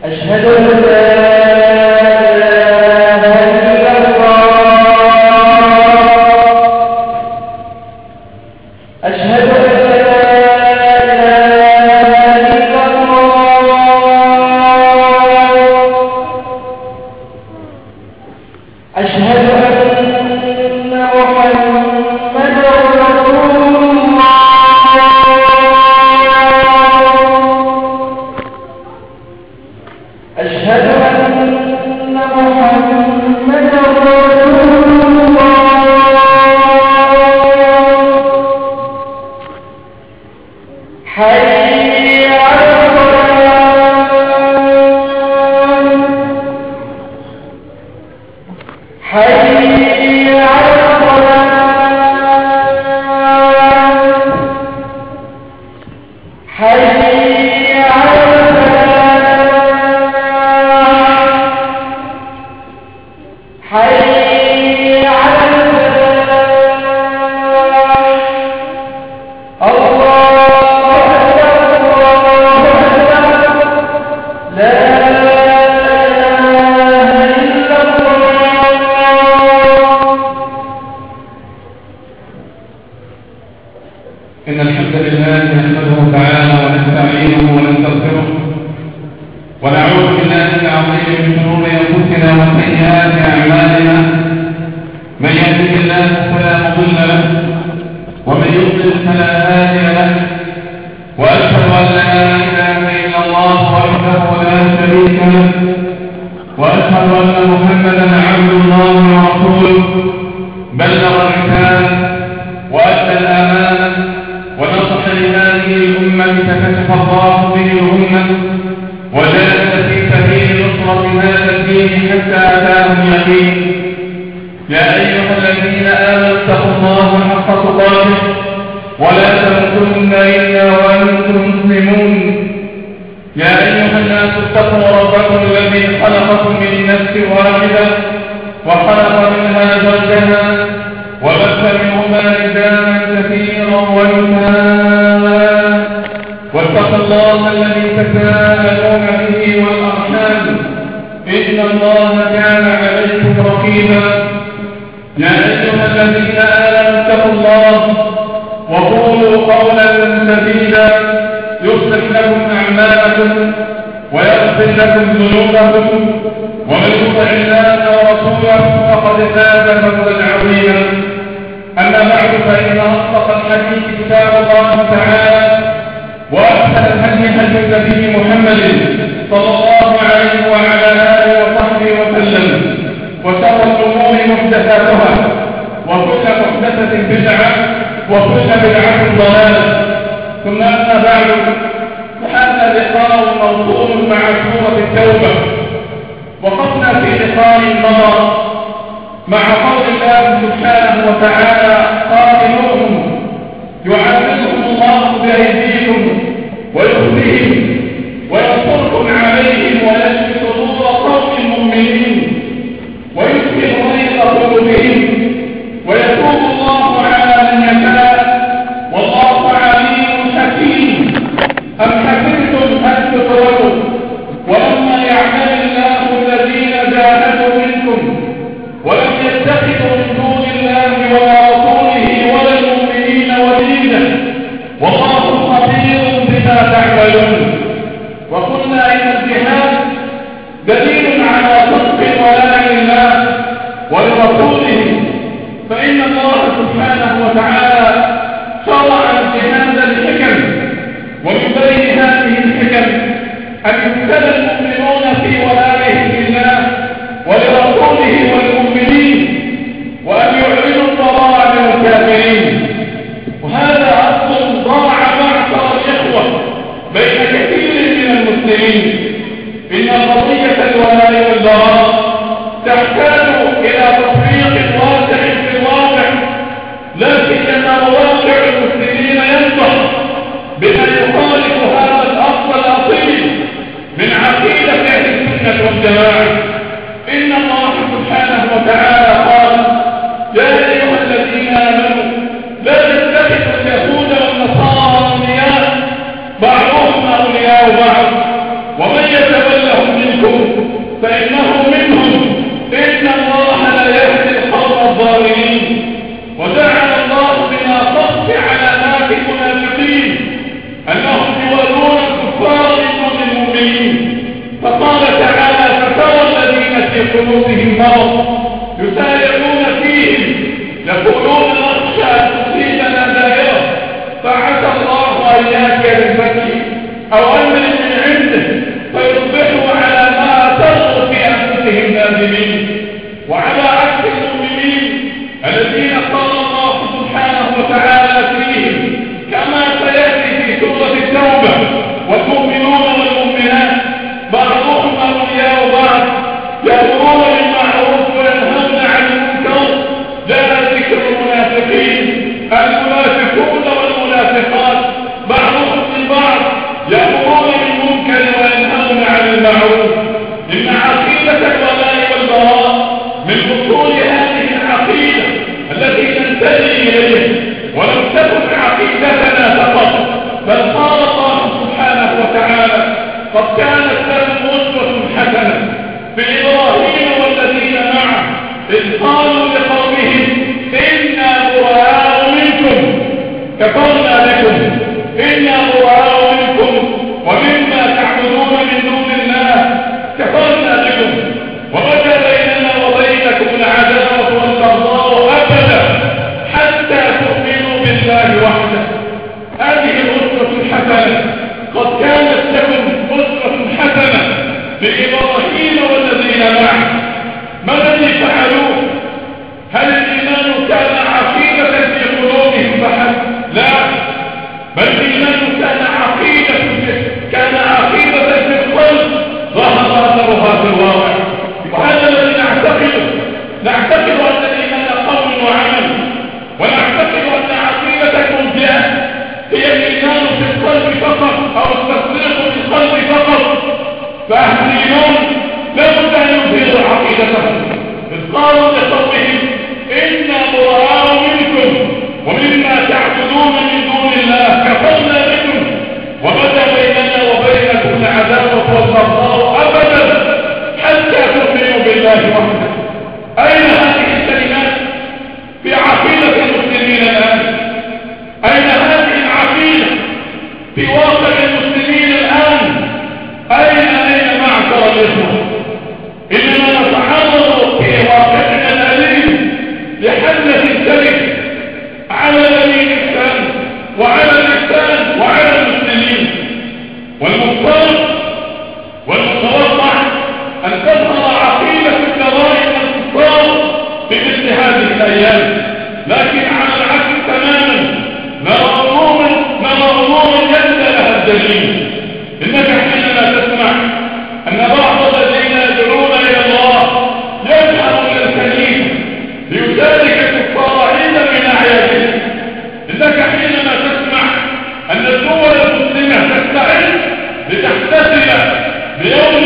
أشهد أن لا بعضهم أولياء بعض ومن يتولهم قلوبهم مرض يسارعون فيهم يقولون نخشى أن تصيبنا دائرة فعسى الله أن يأتي بالفتح أو أمر من عنده فيصبحوا على ما أسروا في أنفسهم نادمين. وعلى عكس المؤمنين الذين قال الله سبحانه وتعالى فيهم كما سيأتي في سورة التوبة والمؤمنون والمؤمنات بعضهم أولياء بعض يأمرون بالمعروف وينهون عن المنكر. جاء ذكر المنافقين المنافقون والمنافقات بعضهم من بعض يأمرون بالمنكر وينهون عن المعروف. إن عقيدة الولاء والبراء من أصول هذه العقيدة التي ننتمي إليها ولم تكن عقيدتنا فقط بل قال الله سبحانه وتعالى قد كانت لهم أسوة حسنة في إبراهيم والذين معه إذ قالوا لقومهم إنا براء منكم كفرنا بكم إنا براء منكم ومما تعبدون من دون الله كفرنا بكم وبدا بيننا وبينكم العداوة والبغضاء أبدا حتى تؤمنوا بالله وحده. هذه الأسوة الحسنة قد كانت لكم أسوة حسنة لإبراهيم والذين معه. ما الذي فعلوه؟ هل الإيمان كان عقيدة في قلوبهم فحسب؟ لا، بل الإيمان كان عقيدة في القلب ظهر أثرها في الواقع. وهذا الذي نعتقد أن الإيمان قول وعمل، ونعتقد أن عقيدة المرجئة هي الإيمان في القلب فقط أو التصديق في القلب فقط. فأهل اليوم لابد أن يظهروا عقيدتهم إذ قالوا لقومهم إنا براء منكم ومما تعبدون من دون الله كفرنا بكم وبدا بيننا وبينكم العداوة والبغضاء أبدا حتى تؤمنوا بالله وحده. أين هذه الكلمات في عقيدة المسلمين الآن؟ أين هذه العقيدة في واقع المسلمين الآن؟ أين معشر الإخوة؟ إننا نتعرض في واقعنا الأليم لحملة الكذب على بني الإسلام وعلى الإسلام وعلى المسلمين. والمتوقع أن تظهر عقيدة الجرائم الكفار بمثل هذه الأيام، لكن على العكس تماما نرى أمورا يندى لها الدليل. إنك حينما تسمع أن بعض الذين يدعون إلى الله يذهب إلى الكنيسة ليشارك الكفار عيدا من أعيادهم، إنك حينما تسمع أن الدول المسلمة تستعد لتحتفل بيوم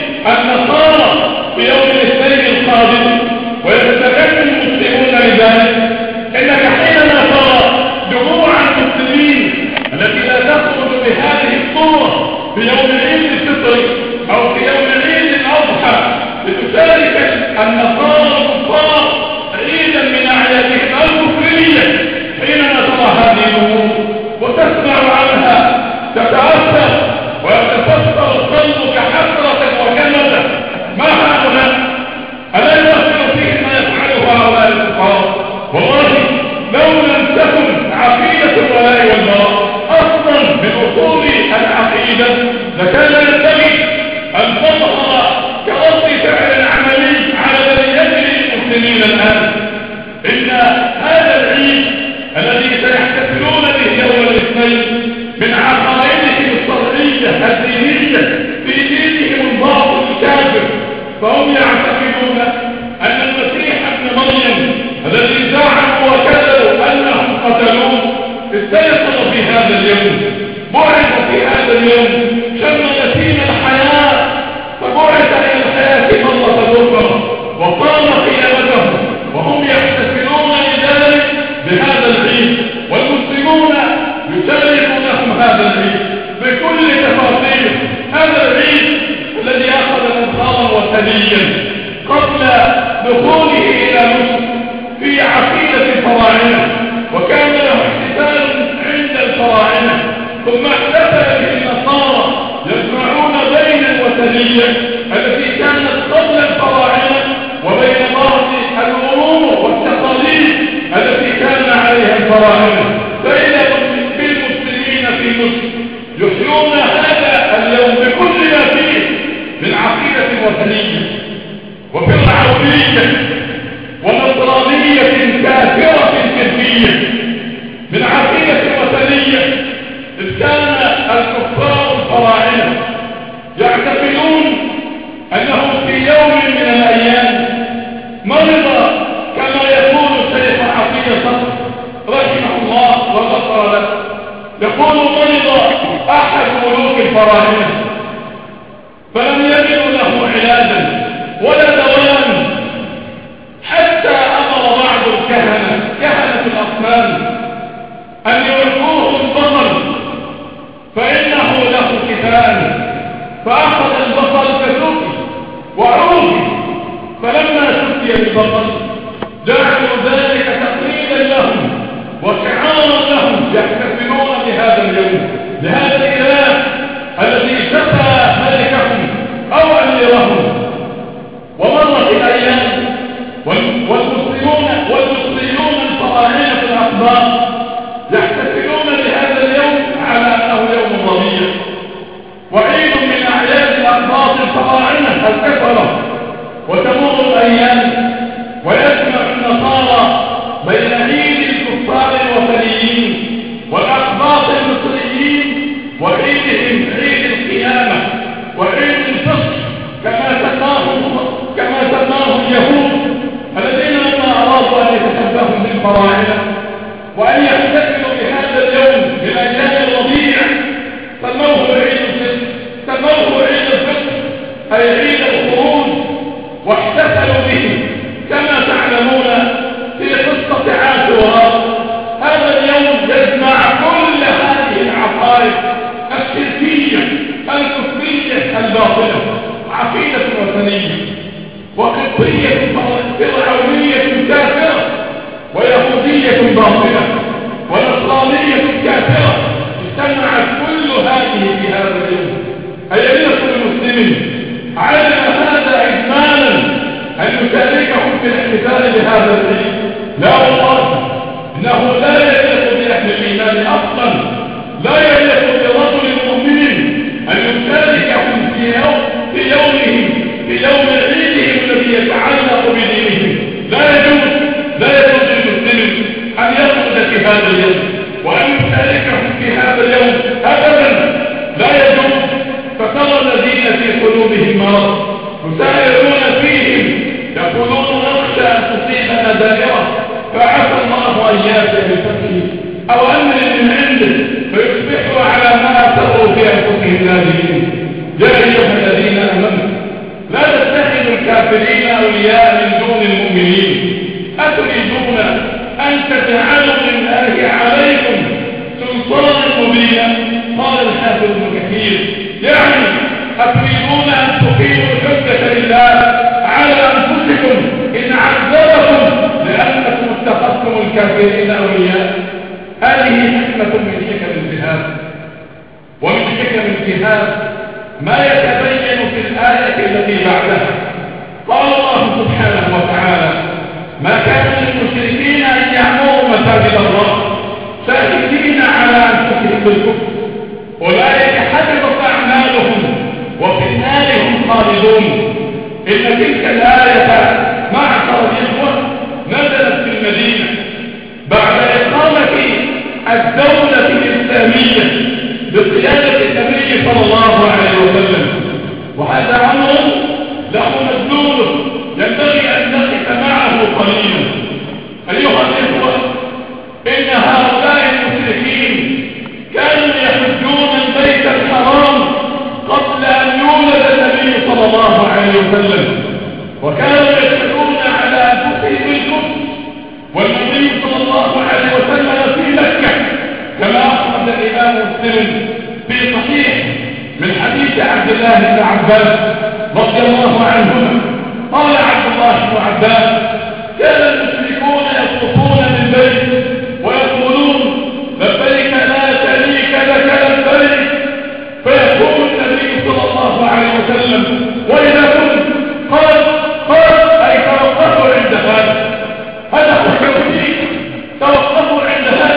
النصارى بيوم الاثنين القادم ويستغل المسلمون لذلك، إنك حينما ترى جموع المسلمين التي لا تخرج بهذه الصورة في يوم العيد الفطر أو في يوم العيد الأضحى لتشارك النصارى الكفار عيدا من أعيادهم الكفرية، حينما ترى هذه الأمور وتسمع عنها تتأثر ويتفسر قلبك حسرة وكلمة. ما هؤلاء؟ ألا يؤثر فيه ما يفعله هؤلاء الكفار؟ والله لو لم تكن عقيدة الولاء والبراء أصلا من أصول العقيدة لكان ينبغي أن تظهر كرد فعل عملي على بنية المسلمين الآن. إن هذا العيد الذي سيحتفلون به يوم الاثنين من عقائدهم الشرعية الدينية في دينهم الباطل الكافر، فهم يعتقدون أن المسيح ابن مريم الذي زعموا وكذبوا أنهم قتلوه استيقظ في هذا اليوم، بعث في هذا اليوم، شم نسيم الحياة فبعث إلى الحياة مرة أخرى وقام قيامته، وهم يحتفلون لذلك بهذا العيد، والمسلمون يشاركون لهم هذا العيد بكل تفاصيله. هذا العيد الذي أخذ مظهرا وثنيا قبل دخوله إلى مصر في عقيدة الفراعنة، وكان له احتفال عند الفراعنة، ثم احتفل به النصارى يجمعون بين الوثنية التي كانت قبل الفراعنة الفراعنة. فإذا بالمسلمين في مصر يحيون هذا اليوم بكل ما فيه من عقيدة وثنية وفرعونية ونصرانية كافرة كذبية، من عقيدة وثنية. إذ كان الكفار الفراعنة يعتقدون أنه في يوم من الأيام مرض، كما يقول الشيخ عقيل صقر رحمه الله وغفر له، يقول مرض أحد ملوك الفراعنة فلم يجدوا له علاجا ولا دواء، حتى أمر بعض كهنة الأصنام أن يلقوه البصل فإنه له كتان، فأخذ البصل كسوقه وعروضه، فلما شفي البصل جعلوا ذلك تقليدا لهم وشعارا لهم، يحتفلون بهذا اليوم، بهذا الإله الذي شفى ملكهم أو أميرهم. ومرت الأيام والمصريون الفراعنة الأكبار يحتفلون بهذا اليوم على أنه يوم ربيع وعيد من أعياد الأقباط الفراعنة الكفرة. وتمر الأيام ويجمع النصارى بين عيد الكفار الوثنيين والأقباط المصريين وعيدهم عيد القيامة وعيد الفطر كما سماه اليهود الذين لما أرادوا أن يتشبهوا بالفراعنة وأن يحتفلوا بهذا اليوم من أيام الربيع سموه عيد الفطر، سموه عيد الفطر أي عيد الخروج، واحتفلوا به كما تعلمون في قصة عاشوراء. هذا اليوم يجمع كل هذه العقائد الشركية الكفرية الباطلة، عقيدة وثنية وقبطية فرعونية كافرة ويهودية باطلة ونصرانية كافرة، اجتمعت كل هذه في هذا اليوم. أيها المسلمين، علم هذا إجمالا أن يشاركهم في الاحتفال بهذا العيد؟ لا والله، إنه لا يليق بأهل الإيمان أصلا، لا يليق برجل مؤمن أن يشاركهم في يومهم، في يوم عيدهم الذي يتعلق بدينهم. لا يجوز للمسلم أن يخرج في هذا اليوم وأن يشاركهم في هذا اليوم أبدا، لا يجوز. فترى الذين في قلوبهم مرض يسارعون فيهم يقولون نخشى أن تصيبنا دائرة فعسى الله أن يأتي بفتحه أو أمر من عنده فيصبحوا على ما أسروا في أنفسهم نادمين. يا أيها الذين آمنوا لا تتخذوا الكافرين أولياء من دون المؤمنين، أتريدون أن تجعلوا لله عليكم سلطانا مبينا؟ قال الحافظ ابن كثير يعني أتريدون أن تقيموا الحجة لله على أنفسكم إن عذبكم لأنكم اتخذتم الكافرين أولياء. هذه حكمة من حكم الجهاد. ومن حكم الجهاد ما يتبين في الآية التي بعدها. قال الله سبحانه وتعالى: ما كان للمشركين أن يعمروا مساجد الله شاهدين على أنفسهم بالكفر أولئك حبطت أعمالهم وفي النار هم خالدون. إن تلك الآية معشر الإخوة نزلت في المدينة بعد إقامة الدولة الإسلامية بقيادة النبي صلى الله عليه وسلم، وهذا أمر له مدلول ينبغي أن نقف معه قليلا. أيها الإخوة، إن هؤلاء المشركين كانوا يحجون البيت الحرام قبل أن يولد النبي صلى الله عليه وسلم، وكانوا يشهدون على أنفسهم بالكفر، والنبي صلى الله عليه وسلم في مكة كما أخرج الإمام مسلم في صحيح من حديث عبد الله بن عباس رضي الله عنهما قال عبد الله بن عباس: كان المشركون يطوفون بالبيت ويقولون لبيك لا شريك لك لبيك، فيقول النبي صلى الله عليه وسلم: وإذا كنت قال أي توقفوا عند هذا، هذا هو التوحيد، توقفوا عند هذا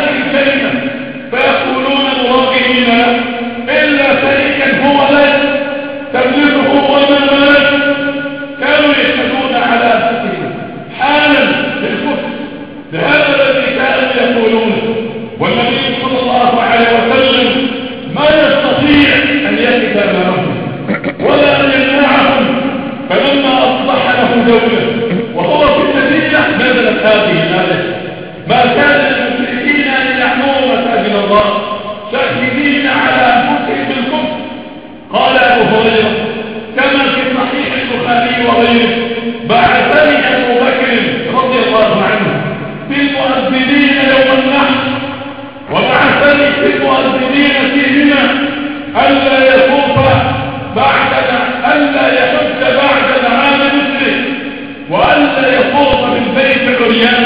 إلا شريكا هو لك تملكه وما ملك. كانوا يشهدون على أنفسهم حالا بالكفر بهذا الذي كانوا يقولون، والنبي صلى الله عليه وسلم ما يستطيع أن يقف أمامهم ولا أن يمنعهم. فلما أصبح له دولة وهو في المدينة نزلت هذه الآية: ما كان للمشركين أن يعمروا مساجد الله شاهدين على أنفسهم بالكفر. قال أبو هريرة كما في صحيح البخاري وغيره: بعثني أبو بكر رضي الله عنه بالمؤذنين يوم النحر، وبعثني في المؤذنين في منى ألا يطوف بعدنا، ألا يحج بعدنا عام مثله، وألا يطوف بالبيت عريان.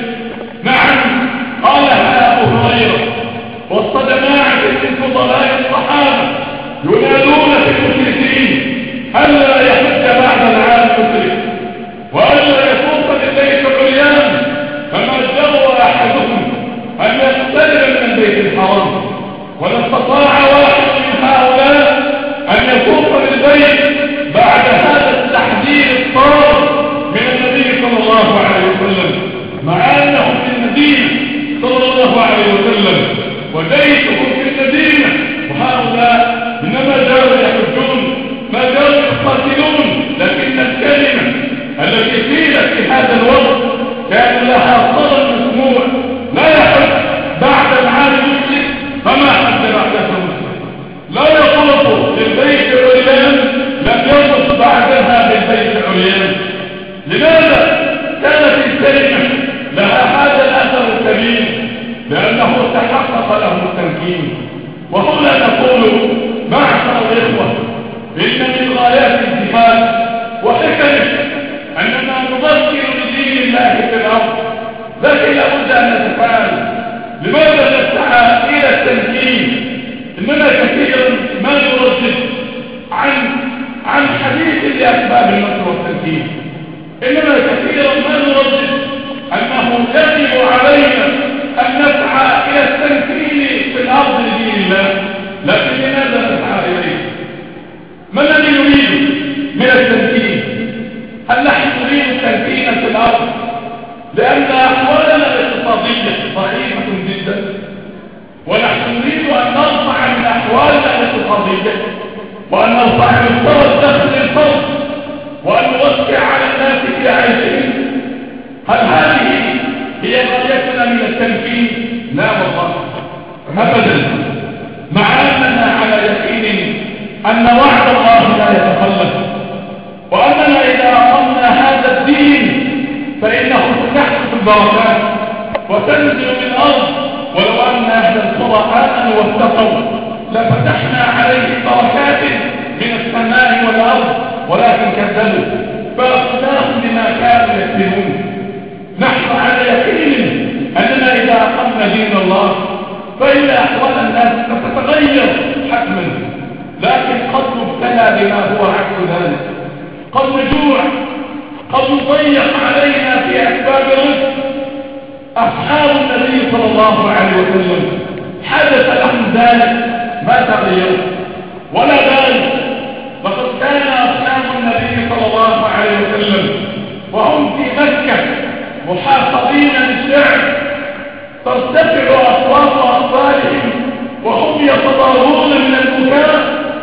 نعم قالها أبو هريرة وسط جماعة من فضلاء الصحابة ينادون في المشركين ألا يحج بعد العام مثله وألا يطوف بالبيت عريان. فما جرى أحدهم أن يقترب من البيت الحرام، ولا استطاع واحد من هؤلاء أن يطوف بالبيت بعد هذا التحذير الصارم من النبي صلى الله عليه وسلم، مع أنهم في المدينة صلى الله عليه وسلم وجيشهم في المدينة، وهؤلاء إنما جاءوا يحجون ما جاءوا يقاتلون. لكن الكلمة التي قيلت في هذا الوقت كان لها صدى مسموع: لا يحج بعد العام المسلم فما حج بعده مسلم، لا يطوف بالبيت عريان لم يطوف بعدها بالبيت عريان. لماذا كانت الكلمة لها هذا الأثر الكبير؟ لأنه تحقق له التمكين. وهنا نقول معشر الإخوة إن من غايات الجهاد وحكمه أننا نذكر بدين الله في الأرض، لكن لابد أن نتفاعل. لماذا نسعى إلى التمكين؟ إننا كثيرا ما نردد عن حديث لأسباب النصر والتمكين، إننا كثيرا ما نردد أنه يجب علينا أن نسعى إلى التمكين في الأرض لدين الله. لكن لماذا نسعى إليه؟ ما الذي نريد من التمكين؟ هل نحن نريد التمكين في الأرض لأن أحوالنا الاقتصادية ضعيفة جدا، ونحن نريد أن نرفع من أحوالنا الاقتصادية وأن نرفع مستوى الدخل للفرد وأن نوسع على الناس في عيشهم؟ هل هذه هي غايتنا من التمكين؟ لا والله أبدا، مع أننا على يقين أن وعد الله لا يتخلف، وأننا إذا أقمنا هذا الدين فإنه تحدث البركات وتنزل من الأرض. ولو أن أهل القرى آمنوا واتقوا لفتحنا عليهم بركات من السماء والأرض، ولكن كذبوا فأخذناهم بما كانوا يكذبون. نحن على يقين أننا إذا أقمنا دين الله فإن أحوال الناس ستتغير حتما، لكن قد نبتلى بما هو عكس ذلك، قد نجوع، قد نضيق علينا في أسباب الرزق. أصحاب النبي صلى الله عليه وسلم حدث لهم ذلك ما تغيروا ولا ذلك. فقد كان أصحاب النبي صلى الله عليه وسلم وهم في مكة محاصرين بالشعب ترتفع أصوات أطفالهم وهم يتضارون من البكاء،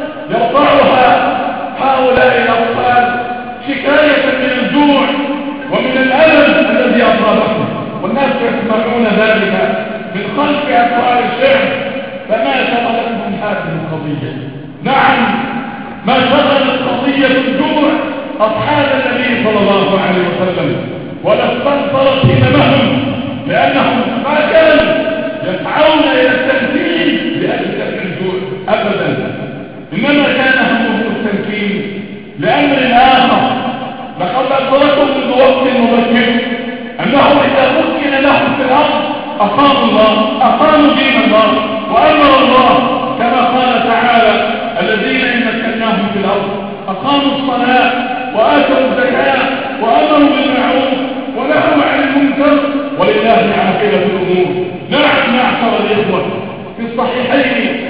يرفعها هؤلاء الأطفال شكاية من الجوع ومن الألم الذي أصابهم، والناس يسمعون ذلك من خلف أسوار الشعب. فما شغلتهم هذه القضية؟ نعم ما شغلت قضية الجوع أصحاب النبي صلى الله عليه وسلم، ولا استنفرت هممهم، لأنهم ما كانوا يسعون إلى التمكين لأجل دفع الجوع أبدا، إنما كان همهم التمكين لأمر آخر. لقد أدركوا منذ وقت مبكر أنه إذا مكن لهم في الأرض أقاموا الله، أقاموا دين الله وأمر الله، كما قال تعالى: الذين إن مكناهم في الأرض أقاموا الصلاة وآتوا الزكاة وأمروا بالمعروف ونهوا عن المنكر ولله عاقبة الأمور. نعم معشر الإخوة، في الصحيحين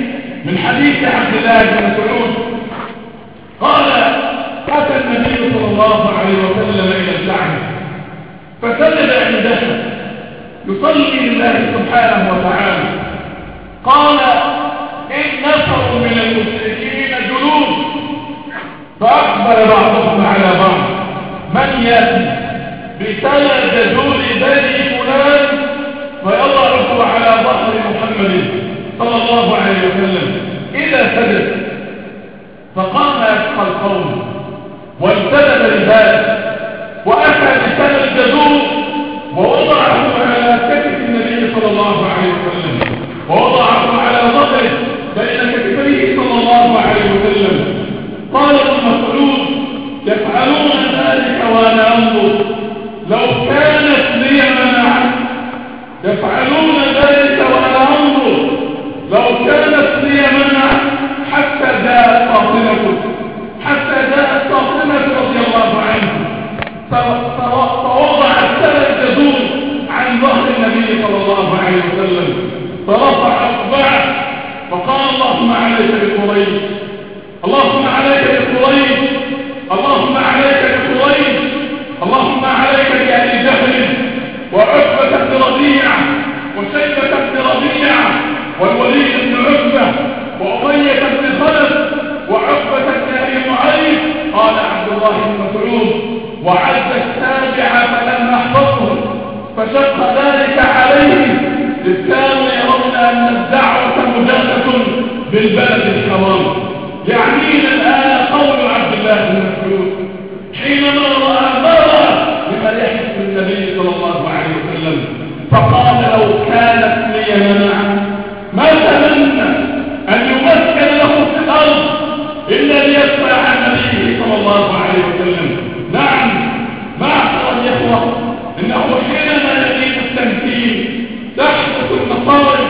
من حديث عبد الله بن مسعود قال أتى النبي صلى الله عليه وسلم إلى الكعبة فسجد عندها يصلي لله سبحانه وتعالى. قال إن نفر من المشركين جلوس فأقبل بعضهم على بعض من يأتي بسلة جزور بني فلان فيضعه على ظهر محمد صلى الله عليه وسلم إذا سجد. فقام يسقى القوم والتزم لذلك وأتى بسلة الجزور ووضعه على كتف النبي صلى الله عليه وسلم ووضعه على ظهره بين كتفيه صلى الله عليه وسلم. قال ابن مسعود يفعلون ذلك وانا انظر لو كانت لي منعا يفعلون ذلك وانا انظر لو كانت لي منعا حتى جاءت فاطمة رضي الله عنها فوضع السلة الجزور عن ظهر النبي صلى الله عليه وسلم فرفع اصبعه فقال اللهم عليك بقريش اللهم عليك بقريش اللهم عليك بقريش اللهم عليك بأبي جهل وعتبة بن ربيعة وشيبة بن ربيعة والوليد بن عتبة وأمية بن خلف وعقبة بن أبي معيط. قال عبد الله بن مسعود وعد السابع فلم نحفظه فشق ذلك عليه إذ كانوا يرون أن الدعوة مجازة بالبلد الحرام. يعنينا الآن قول عبد الله بن مسعود حينما رأى لما يحدث النبي صلى الله عليه وسلم فقال لو كانت لي منعا ما تمنى أن يمكن له في الأرض إلا ليسمع عن نبيه صلى الله عليه وسلم. نعم معشر الإخوة إنه حينما يزيد التمكين تحدث المصائب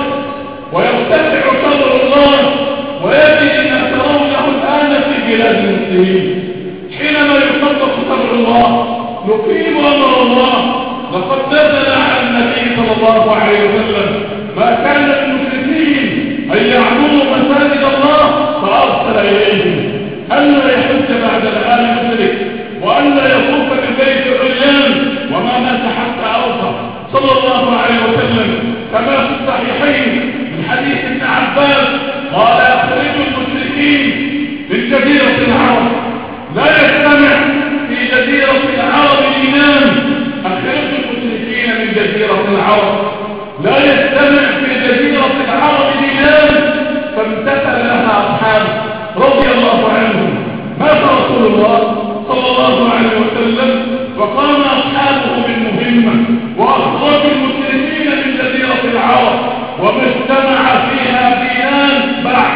ويرتفع صدر الله ويجد ما ترونه الآن في بلاد المسلمين. حينما يصدق صدر الله نقيم أمر الله. لقد نزل على النبي صلى الله عليه وسلم ما كان للمشركين أن يعبدوا مساجد الله فأرسل إليهم ألا يحج بعد الآن مشرك وألا يطوف بالبيت عريان وما مات حتى أوصى صلى الله عليه وسلم كما في الصحيحين من حديث ابن عباس قال أخرجوا المشركين من جزيرة العرب لا يجتمع في جزيرة العرب دينان. أخرجوا المشركين من جزيرة العرب لا يجتمع في جزيرة العرب دينان. فامتثل لها أصحابه رضي الله عنهم مات رسول الله صلى الله عليه وسلم وقام أصحابه بالمهمة وأخرجوا المشركين من جزيرة العرب وما اجتمع فيها دينان بعد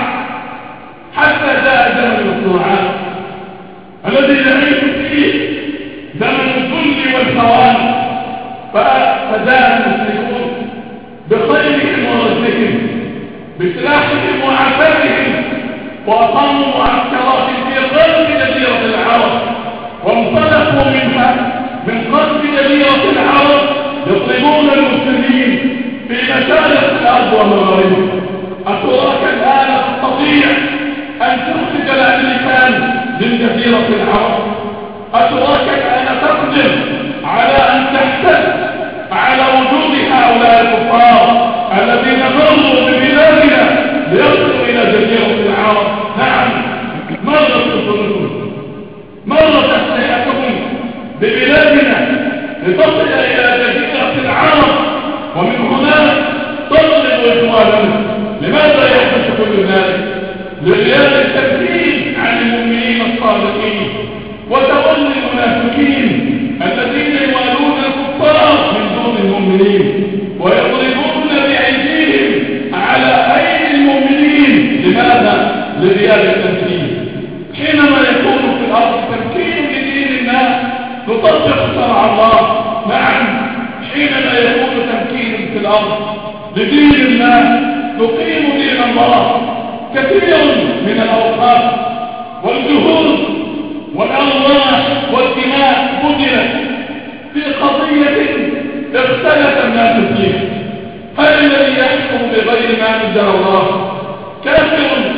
حتى جاء زمن الصراعات الذي نعيش فيه زمن الذل والهوان. فجاء المسلمون بخيرهم ورزقهم بسلاحهم وعتادهم وأقاموا معسكرات في قلب جزيرة العرب وانطلقوا منها من قلب جزيرة العرب يطلبون المسلمين في مشارق الأرض ومغاربها. أتراك الآن تستطيع أن تخرج الأمريكان من جزيرة العرب؟ أتراك الآن تقدر على أن تحتل على وجود هؤلاء الكفار الذين مروا ببلادنا ليصلوا إلى جزيرة العرب؟ نعم مرت الظنون مرت أسلحتهم ببلادنا لتصل إلى جزيرة العرب ومن هناك تطلب إخواننا. لماذا يحدث كل ذلك؟ لغياب التمكين عن المؤمنين الصادقين وتولي المنافقين الذين يوالون الكفار من دون المؤمنين ويضربون بأيديهم على أيدي المؤمنين. لماذا؟ لغياب التمكين. حينما يكون في الأرض تمكين لدين الله نطبق شرع الله. نعم حينما يكون تمكين في الأرض لدين الله نقيم دين الله. كثير من الأوقات والجهود والأرواح والدماء بذلت في قضية اختلف الناس فيها. هل الذي يحكم بغير ما أنزل الله كافر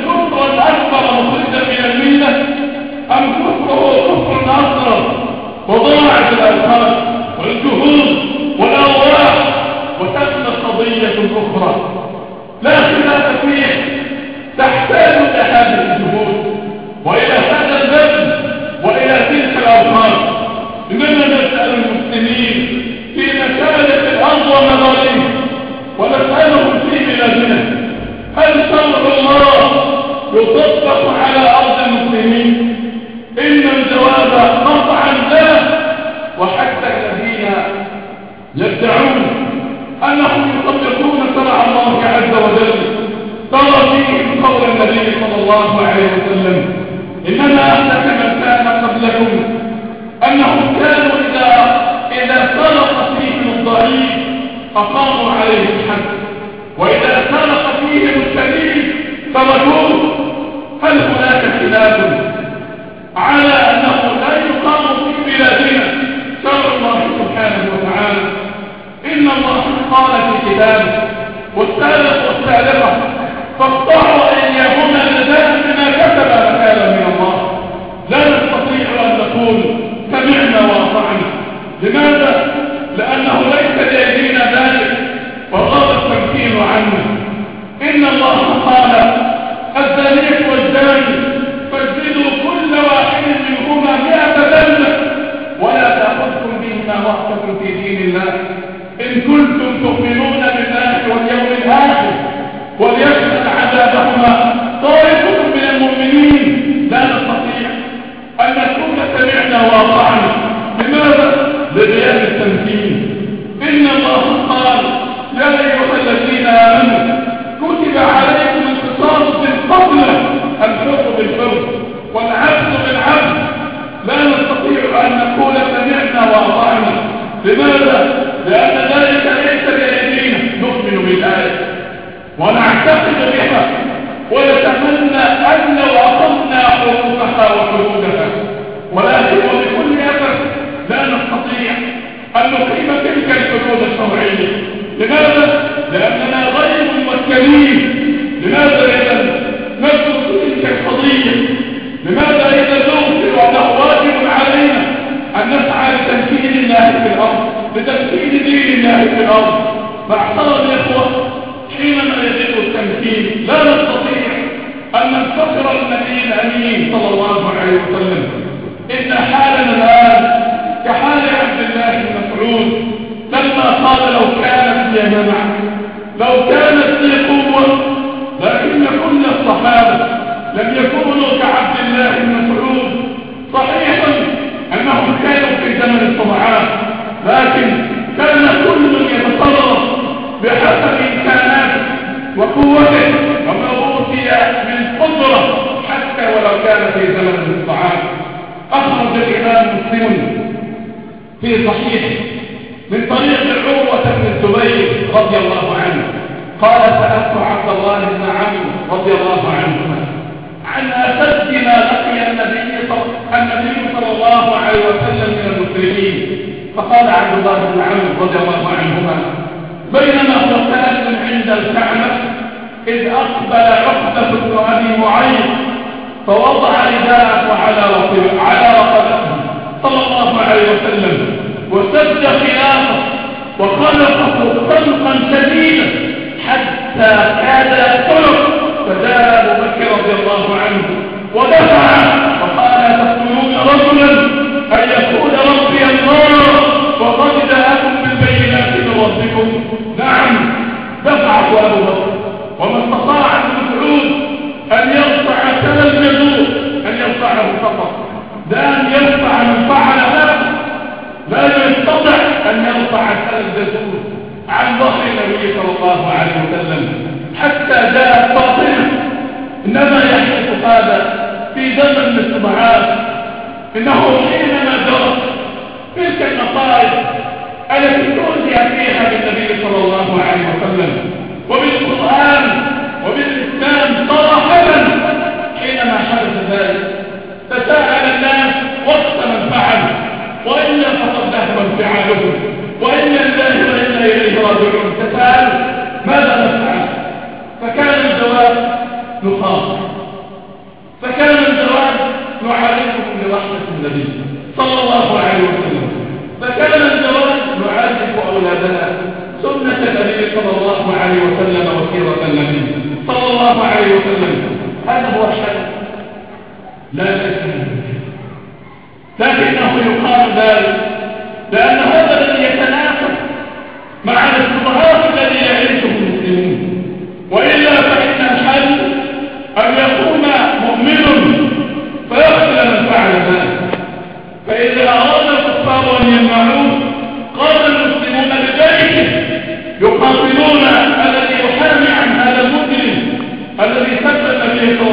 يطبق على أرض المسلمين؟ إن الجواب قطعا لا. وحتى الذين يدعون أنهم يطبقون شرع الله عز وجل ترى فيهم قول النبي صلى الله عليه وسلم: إنما أهلك من كان قبلكم أنهم كانوا إذا سرق فيهم الضعيف أقاموا عليه الحد، وإذا سرق فيهم الشديد تركوه. هل هناك خلاف على أنه لا يقام في بلادنا شرع الله سبحانه وتعالى؟ إن الله قال في كتابه: والسارق والسارقة فاقطعوا أيديهما جزاء بما كسبا نكالا من الله. لا نستطيع أن نقول سمعنا وأطعنا. لماذا؟ لأنه ليس بأيدينا ذلك وغاب التمكين عنه. إن الله قال: الزانية والزاني فاجلدوا كل واحد منهما 100 جلدة ولا تأخذكم بهما رأفة في دين الله إن كنتم تؤمنون بالله واليوم الآخر وليشهد عذابهما طائفة من المؤمنين. لا نستطيع أن نكون سمعنا وأطعنا. لماذا؟ لغياب التمكين. إن الله قال: يا أيها الذين آمنوا كتب عليكم القصاص في القتلى، الحر بالحر والعبد بالعبد. لا نستطيع أن نقول سمعنا وأطعنا. لماذا؟ لأن ذلك ليس بأيدينا. نؤمن بالآية ونعتقد بها ونتمنى أن لو أقمنا حروفها وحدودها، ولكن وبكل أسف لا نستطيع أن نقيم تلك الحدود الشرعية. لماذا؟ لأننا غير ممكنين. لماذا إذا نترك تلك القضية؟ لماذا إذا نغفر أنه واجب علينا أن نسعى لتنفيذ الله في الأرض، لتنفيذ دين الله في الأرض؟ فاعترض الإخوة حينما يجب التمكين. لا نستطيع أن ننتصر النبي الأمين صلى الله عليه وسلم. إن حالنا الآن كحال عبد الله بن مسعود لما قال: لو كانت لي منع، لو كانت لي قوة. لكن كل الصحابة لم يكونوا كعبد الله بن مسعود. صحيح أنهم كانوا في زمن الصدعات، لكن كان كل يتصرف بحسب إمكاناته وقوته وما أوتي من قدرة حتى ولو كان في زمن الصدعات. أخرج الإمام مسلم في صحيحه من طريق عروة بن الزبير رضي الله عنه قال: سألت عبد الله بن عمرو رضي الله عنهما عن أشد ما لقي النبي صلى الله عليه وسلم من المسلمين. فقال عبد الله بن عمرو رضي الله عنهما: بينما هو سائل عند الكعبة إذ أقبل عقبة بن أبي معيط فوضع رداءه على رقبته صلى الله عليه وسلم وسد خلافه وخلقه خلقا شديدا حتى كاد يقتله. فجاء أبو بكر رضي الله عنه ودفع وقال: تقتلون رجلا أن يقول ربي الله وقد جاءكم بالبينات من ربكم؟ نعم، دفعه أبو بكر. وما استطاع ابن مسعود أن يرفع سل الجزور، أن يرفعه فقط، لا أن يرفع من فعل هذا. لا يستطيع أن يرفع سل الجزور عن ظهر النبي صلى الله عليه وسلم حتى جاءت فاطمة. إنما يحدث هذا في زمن الاستضعاف. إنه حينما جرت تلك المصائب التي توجه فيها بالنبي صلى الله عليه وسلم وبالقرآن وبالإسلام صراحة، حينما حدث ذلك تساءل الناس وقت من فعل، وإلا فقد ذهب انفعالهم، وإلا لله وإلا إليه راجعون. تساءل ماذا نفعل؟ فكان الجواب نخاف، فكان الجواب نعرفكم برحمة النبي صلى الله عليه وسلم، فكان الجواب نعرف أولادنا سنة النبي صلى الله عليه وسلم وسيرة النبي صلى الله عليه وسلم. هذا هو الحل، لا تسلم، لكنه يقال ذلك لأن هذا الذي يتناسب مع الاستضعاف الذي يعيشه المسلمون. وإلا فإن الحل أن يقوم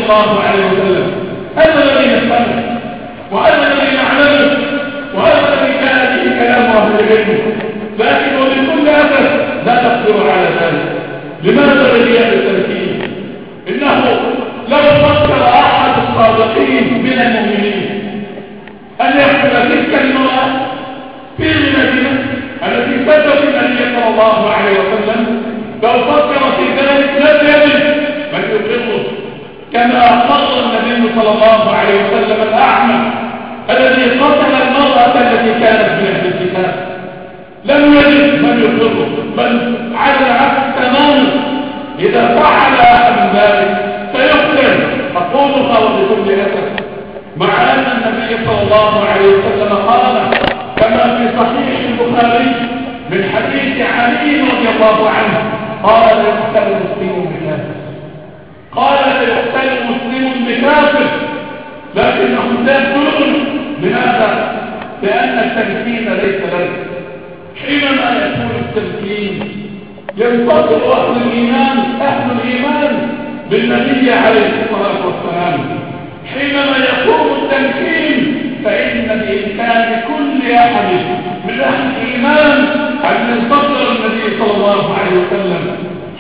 الله عليه وسلم. هذا الذي نفهمه وهذا الذي نعلمه وهذا الذي كان به كلام أهل العلم، لكن وبكل أسف لا تقدر على ذلك. لماذا رجال التمكين؟ إنه لو فكر أحد الصادقين من المؤمنين أن يقتل تلك المرأة في المدينة التي سبت النبي صلى الله عليه وسلم، لو فكر في ذلك لم يجد من يقره، كما قرر النبي صلى الله عليه وسلم الأعمى الذي قتل المرأة التي كانت من أهل الكتاب، لم يجد من يقره، بل على العكس تماما إذا فعل أحد ذلك سيقتل. أقولها وبكل أسف، مع أن النبي صلى الله عليه وسلم قال كما في صحيح البخاري من حديث علي رضي الله عنه قال يقتل مسلم بكافر، قال يقتل مسلم بكافر، لكنهم لا يقتلون. لماذا؟ لأن التمكين ليس لك. حينما يكون التمكين ينتصر أهل الإيمان بالنبي عليه الصلاة والسلام. حينما يقوم التمكين فإن بإمكان كل أحد من أهل الإيمان أن ينتصر النبي صلى الله عليه وسلم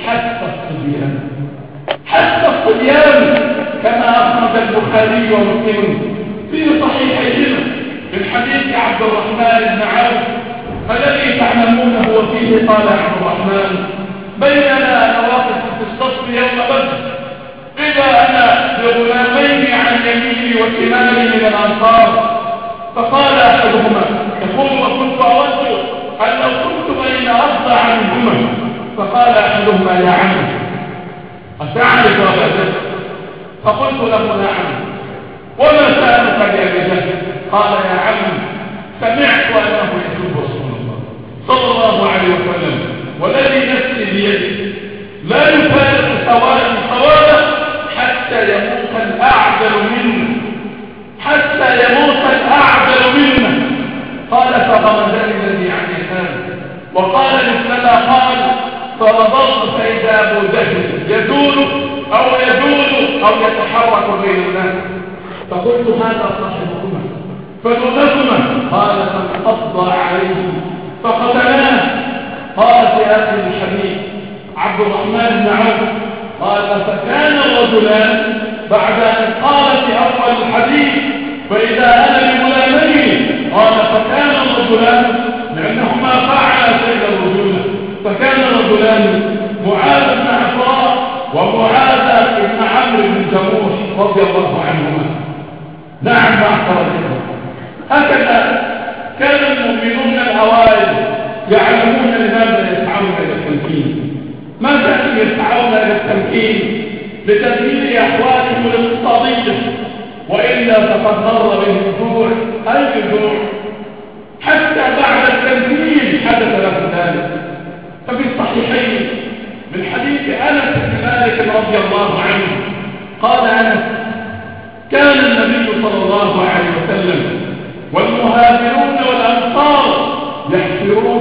حتى الصبيان كما أخرج البخاري ومسلم في صحيحيهما من حديث عبد الرحمن بن عوف الذي تعلمونه وفيه قال عبد الرحمن بينما أنا واقف في الصف يوم بدر إذا أنا بغلامين عن يميني وشمالي من الأنصار، فقال أحدهما يقول وكنت أود أن لو كنت بين أرضى عنهما، فقال أحدهما يا عم أتعرف هذا؟ فقلت له نعم. وما سألك بأبي جهل؟ قال يا عم سمعت أنه يسب رسول الله صلى الله عليه وسلم والذي نفسي بيده لا يفارق سوادا حتى يموت الأعدل منه. قال فغمزني الذي عن يساره وقال مثل ما قال، فنظرت فإذا أبو جهل يدور أو يتحرك بين الناس، فقلت هذا صاحبكما فدونكما، قال فانقضى عليه فقتلاه. قال في آخر الحديث عبد الرحمن بن عوف قال فكان الرجلان بعد أن قال في أول الحديث فإذا أنا بغلامين، قال فكان الرجلان لأنهما فعلا سيد الرجولة، فكان الرجلان معاذ بن عفراء ومعاذ بن عمرو بن جموح رضي الله عنهما. نعم معشر الإخوة، هكذا كان المؤمنون الأوائل يعلمون لماذا يسعون إلى التمكين. ماذا يسعون إلى التمكين؟ لتسهيل أحوالهم الاقتصادية، وإلا فقد مر بهم الجوع أي جوع، حتى بعد التمكين حدث له ذلك. ففي الصحيحين من حديث أنس بن مالك رضي الله عنه قال أنس كان النبي صلى الله عليه وسلم والمهاجرون والأنصار يحفرون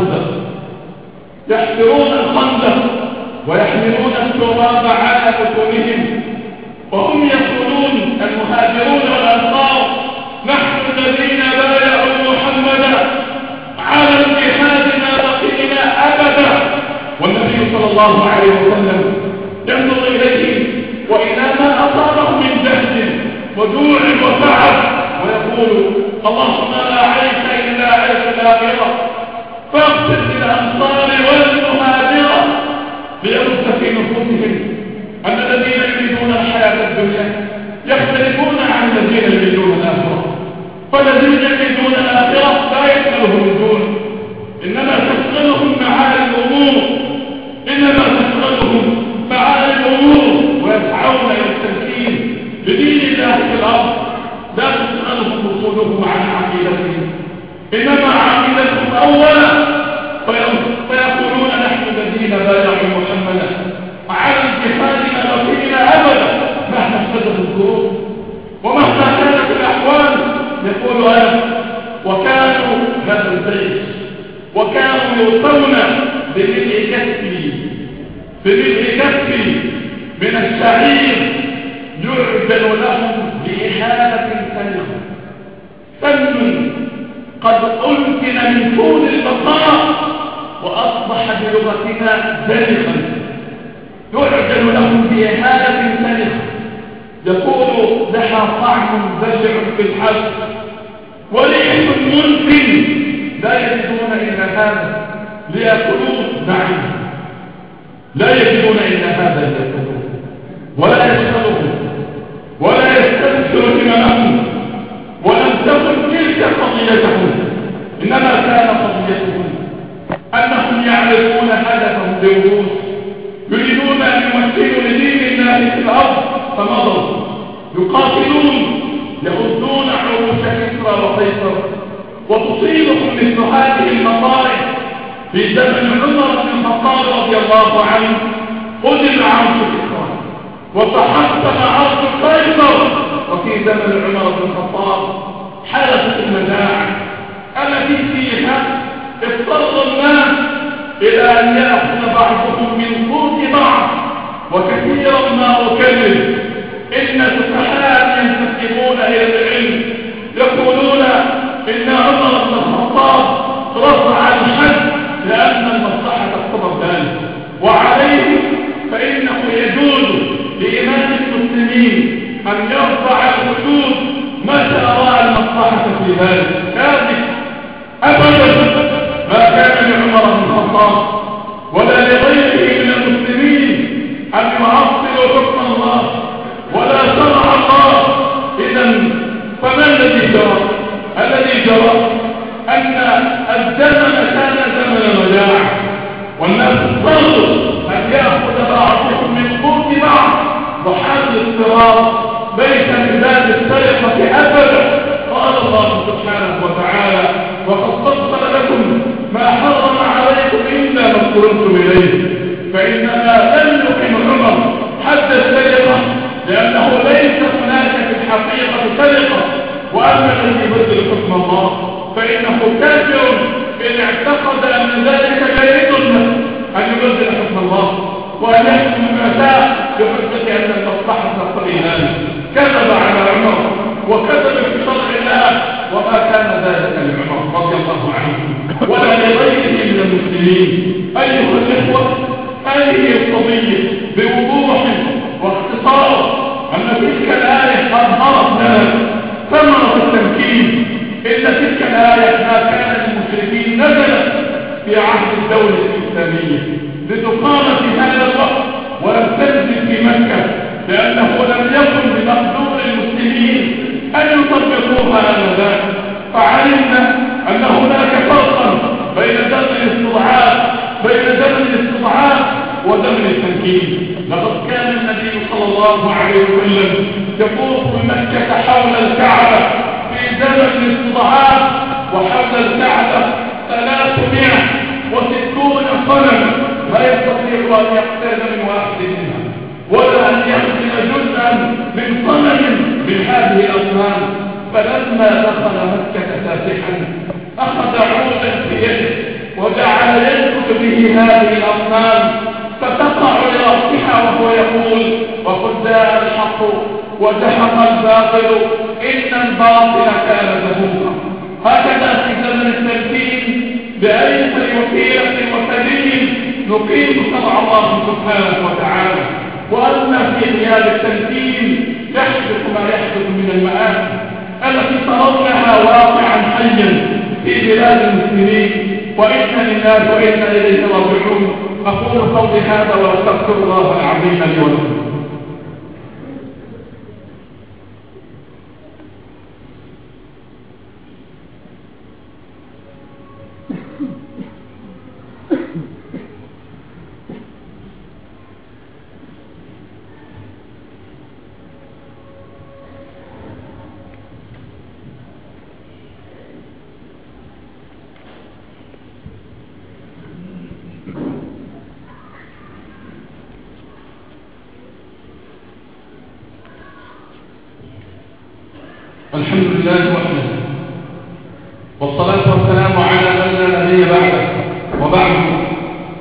الخندق ويحملون التراب على بطونهم، وهم يقولون المهاجرون والأنصار نحن الذين بايعوا محمدا على الجهاد ما بقينا أبدا. والنبي صلى الله عليه وسلم ينظر إليهم وإلى ما أصابهم من جهد وجوع وتعب ويقول اللهم لا عيش إلا عيش الآخرة، فاغفر للأنصار والمهاجرة ليرد في نفوسهم أن الذين يريدون الحياة الدنيا يختلفون عن الذين يريدون الآخرة، فالذين يريدون الآخرة لا يشغلهم الدون، إنما تشغلهم معالي الأمور ويسعون إلى التمكين بدين الله في الأرض، لا تشغلهم وصولهم عن عقيدتهم، إنما عقيدتهم أولا، فيقولون نحن الذين بايعوا محمدا على الجهاد ما بقينا أبدا مهما اشتدت الظروف ومهما كانت الأحوال. يقول أنا وكانوا هذا البيت وكانوا يؤتون بملء كفي من الشعير يعدل لهم بإهانة سنخة، سن قد أمكن من طول البقاء وأصبح بلغتنا زنخا، يعدل لهم بإهانة سنخة، يقول لها طعم بشع في الحلق وريح منتن لا يجدون إلا هذا ليأكلون. نعم، لا يجدون إلا هذا ليأكلون، ولا يشغلهم ولا يستبشر هممهم، ولم تكن تلك قضيتهم، إنما كان قضيتهم أنهم يعرفون هدفهم بوضوح، يريدون أن يمثلوا لدين الله في الأرض، فمضوا يقاتلون يغضون عروش كسرى وقيصر، وتصيبهم مثل هذه المصائب. في زمن عمر بن الخطاب رضي الله عنه هدم عرش كسرى وتحطم عرش قيصر، وفي زمن عمر بن الخطاب حدثت المجاعة التي فيها اضطر الناس إلى أن يأخذ بعضهم من قوت بعض. وكثيرا ما أكلم إن سفهاء ينتسبون إلى العلم يقولون إن عمر بن الخطاب رفع الحد لأن المصلحة تقتضي ذلك، وعليه فإنه يجوز لإمام المسلمين أن يرفع الحدود متى رأى المصلحة في ذلك. كذلك أبدا ما كان لعمر بن الخطاب ولا لغيره من المسلمين أن يعطلوا حكم الله ولا شرع الله. إذن فما الذي جرى؟ الذي جرى أن الزمن كان زمن مجاعة، والناس اضطروا أن يأخذ بعضهم من قوت بعض، وحال الاضطرار ليس من باب السرقة أبدا. قال الله سبحانه وتعالى: وقد فصل لكم ما حرم عليكم إلا ما اضطررتم إليه. فإنما لم يقم عمر حد السرقة لأنه ليس هناك في الحقيقة سرقة، وأما الذي يبدل حكم الله فإنه كافر إن اعتقد أن ذلك لا يجوز أن يبدل حكم الله وأن يحكم الأساء بحجة أن المصلحة تقتضي ذلك. كذب على عمر وكذب في شرع الله، وما كان ذلك لعمر رضي الله عنه ولا لغيره من المسلمين. أيها الإخوة، هذه القضية بوضوح واختصار أن تلك الآية أظهرت لنا ثمرة التمكين. إن تلك الآية ما كان للمشركين نزلت في عهد الدولة الإسلامية لتقام في هذا الوقت ولم تنزل في مكة، لأنه لم يكن بمقدور المسلمين أن يطبقوها آنذاك. فعلمنا أن هناك فرقا بين زمن الاستضعاف وزمن التمكين. لقد كان النبي صلى الله عليه وسلم يطوف بمكة حول الكعبة في زمن الاستضعاف، وحول الكعبة 360 صنما لا يستطيع أن يقترب من واحد منها ولا أن يخدم جزءا من صنم من هذه الأصنام. فلما دخل مكة فاتحا أخذ عودا في يده وجعل يسكت به هذه الأصنام، فتقع لرأسها وهو يقول: وقد جاء الحق وزهق الباطل إن الباطل كان زهوقا. هكذا في زمن التمكين بأيسر وكيلة وسبيل نقيم شرع الله سبحانه وتعالى. وأما في غياب التمكين يحدث ما يحدث من المآسي التي ترونها واقعا حيا في بلاد المسلمين، وإنا لله وإنا إليه راجعون. أقول قولي هذا وأستغفر الله العظيم لي ولكم. الحمد لله وحده، والصلاة والسلام على من لا نبي بعده. وبعد،